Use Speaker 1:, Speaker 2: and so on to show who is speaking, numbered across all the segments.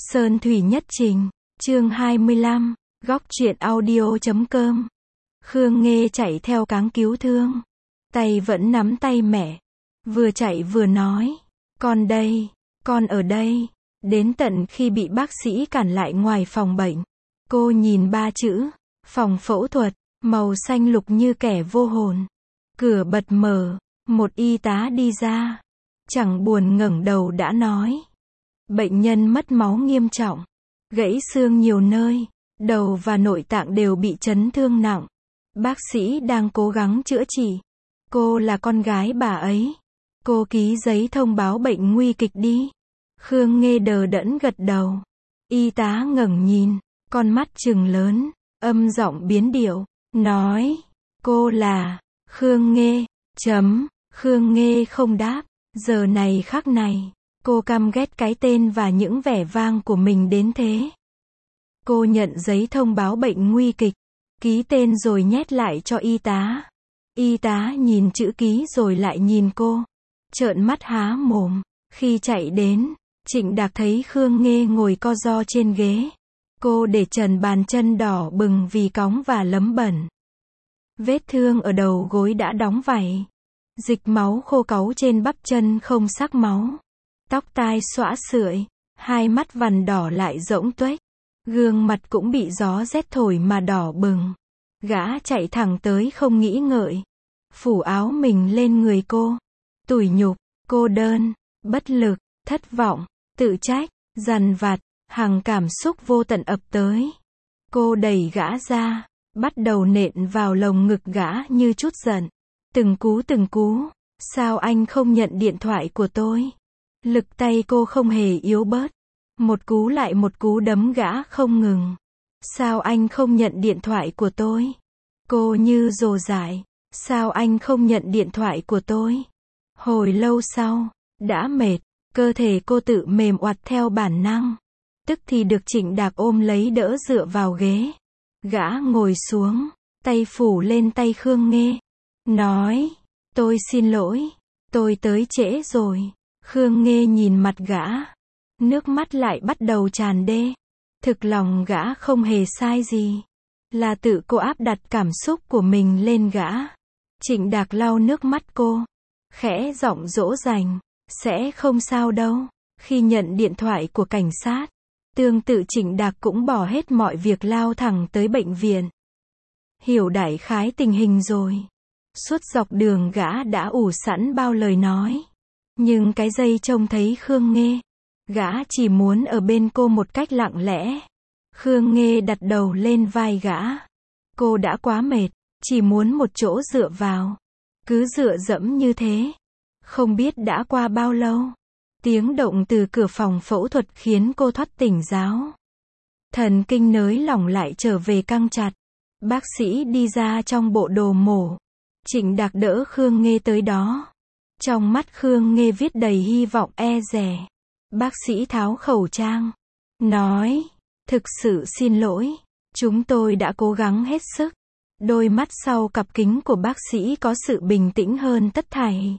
Speaker 1: Sơn Thủy Nhất Trình, chương 25, góc truyện audio.com. Khương Nghê chạy theo cáng cứu thương. Tay vẫn nắm tay mẹ. Vừa chạy vừa nói. Con đây, con ở đây. Đến tận khi bị bác sĩ cản lại ngoài phòng bệnh. Cô nhìn ba chữ, phòng phẫu thuật, màu xanh lục như kẻ vô hồn. Cửa bật mở, một y tá đi ra. Chẳng buồn ngẩng đầu đã nói. Bệnh nhân mất máu nghiêm trọng, gãy xương nhiều nơi, đầu và nội tạng đều bị chấn thương nặng. Bác sĩ đang cố gắng chữa trị. Cô là con gái bà ấy. Cô ký giấy thông báo bệnh nguy kịch đi. Khương Nghê đờ đẫn gật đầu. Y tá ngẩng nhìn, con mắt trừng lớn, âm giọng biến điệu, nói, cô là Khương Nghê. Khương Nghê không đáp. Giờ này khắc này, cô căm ghét cái tên và những vẻ vang của mình đến thế. Cô nhận giấy thông báo bệnh nguy kịch, ký tên rồi nhét lại cho y tá. Y tá nhìn chữ ký rồi lại nhìn cô, trợn mắt há mồm. Khi chạy đến, Trịnh Đạc thấy Khương Nghê ngồi co ro trên ghế. Cô để trần bàn chân đỏ bừng vì cóng và lấm bẩn. Vết thương ở đầu gối đã đóng vảy. Dịch máu khô cáu trên bắp chân không sắc máu. Tóc tai xõa sưởi, hai mắt vằn đỏ lại rỗng tuếch. Gương mặt cũng bị gió rét thổi mà đỏ bừng. Gã chạy thẳng tới không nghĩ ngợi. Phủ áo mình lên người cô. Tủi nhục, cô đơn, bất lực, thất vọng, tự trách, dằn vặt, hàng cảm xúc vô tận ập tới. Cô đẩy gã ra, bắt đầu nện vào lồng ngực gã như chút giận. Từng cú, sao anh không nhận điện thoại của tôi? Lực tay cô không hề yếu bớt. Một cú lại một cú đấm gã không ngừng. Sao anh không nhận điện thoại của tôi? Cô như rồ dại. Sao anh không nhận điện thoại của tôi? Hồi lâu sau, đã mệt, cơ thể cô tự mềm oặt theo bản năng. Tức thì được Trịnh Đạc ôm lấy đỡ dựa vào ghế. Gã ngồi xuống, tay phủ lên tay Khương Nghê. Nói, tôi xin lỗi, tôi tới trễ rồi. Khương Nghê nhìn mặt gã. Nước mắt lại bắt đầu tràn đê. Thực lòng gã không hề sai gì. Là tự cô áp đặt cảm xúc của mình lên gã. Trịnh Đạc lau nước mắt cô. Khẽ giọng dỗ dành. Sẽ không sao đâu. Khi nhận điện thoại của cảnh sát. Tương tự Trịnh Đạc cũng bỏ hết mọi việc lao thẳng tới bệnh viện. Hiểu đại khái tình hình rồi. Suốt dọc đường gã đã ủ sẵn bao lời nói. Nhưng cái giây trông thấy Khương Nghê. Gã chỉ muốn ở bên cô một cách lặng lẽ. Khương Nghê đặt đầu lên vai gã. Cô đã quá mệt, chỉ muốn một chỗ dựa vào. Cứ dựa dẫm như thế. Không biết đã qua bao lâu. Tiếng động từ cửa phòng phẫu thuật khiến cô thoát tỉnh giáo. Thần kinh nới lỏng lại trở về căng chặt. Bác sĩ đi ra trong bộ đồ mổ. Trịnh Đạc đỡ Khương Nghê tới đó. Trong mắt Khương Nghê viết đầy hy vọng e dè. Bác sĩ tháo khẩu trang. Nói, thực sự xin lỗi. Chúng tôi đã cố gắng hết sức. Đôi mắt sau cặp kính của bác sĩ có sự bình tĩnh hơn tất thảy.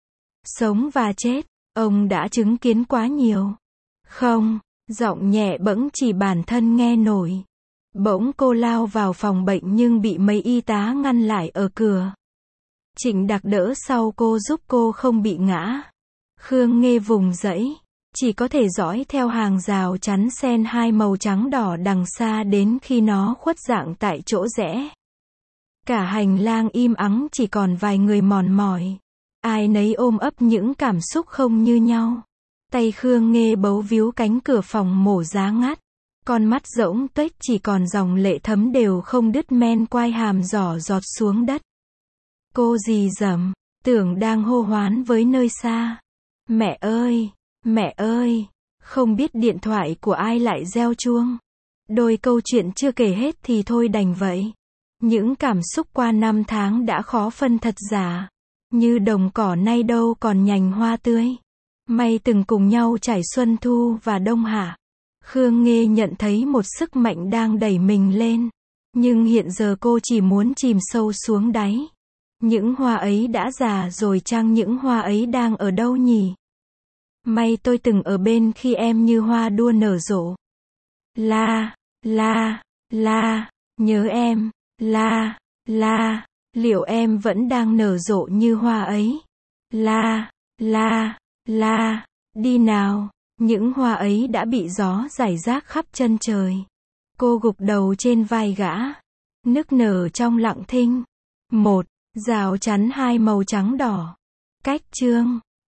Speaker 1: Sống và chết, ông đã chứng kiến quá nhiều. Không, giọng nhẹ bẫng chỉ bản thân nghe nổi. Bỗng cô lao vào phòng bệnh nhưng bị mấy y tá ngăn lại ở cửa. Trịnh Đạc đỡ sau cô giúp cô không bị ngã. Khương Nghê vùng dẫy, chỉ có thể dõi theo hàng rào chắn sen hai màu trắng đỏ đằng xa đến khi nó khuất dạng tại chỗ rẽ. Cả hành lang im ắng chỉ còn vài người mòn mỏi. Ai nấy ôm ấp những cảm xúc không như nhau. Tay Khương Nghê bấu víu cánh cửa phòng mổ giá ngắt. Con mắt rỗng tuếch chỉ còn dòng lệ thấm đều không đứt men quai hàm giỏ giọt xuống đất. Cô rì rầm, tưởng đang hô hoán với nơi xa. Mẹ ơi, không biết điện thoại của ai lại reo chuông. Đôi câu chuyện chưa kể hết thì thôi đành vậy. Những cảm xúc qua năm tháng đã khó phân thật giả. Như đồng cỏ nay đâu còn nhành hoa tươi. May từng cùng nhau trải xuân thu và đông hạ. Khương Nghê nhận thấy một sức mạnh đang đẩy mình lên. Nhưng hiện giờ cô chỉ muốn chìm sâu xuống đáy. Những hoa ấy đã già rồi chăng, những hoa ấy đang ở đâu nhỉ? May tôi từng ở bên khi em như hoa đua nở rộ. La, la, la, nhớ em. La, la, liệu em vẫn đang nở rộ như hoa ấy? La, la, la, đi nào. Những hoa ấy đã bị gió rải rác khắp chân trời. Cô gục đầu trên vai gã, nức nở trong lặng thinh. Một, rào chắn hai màu trắng đỏ. Cách chương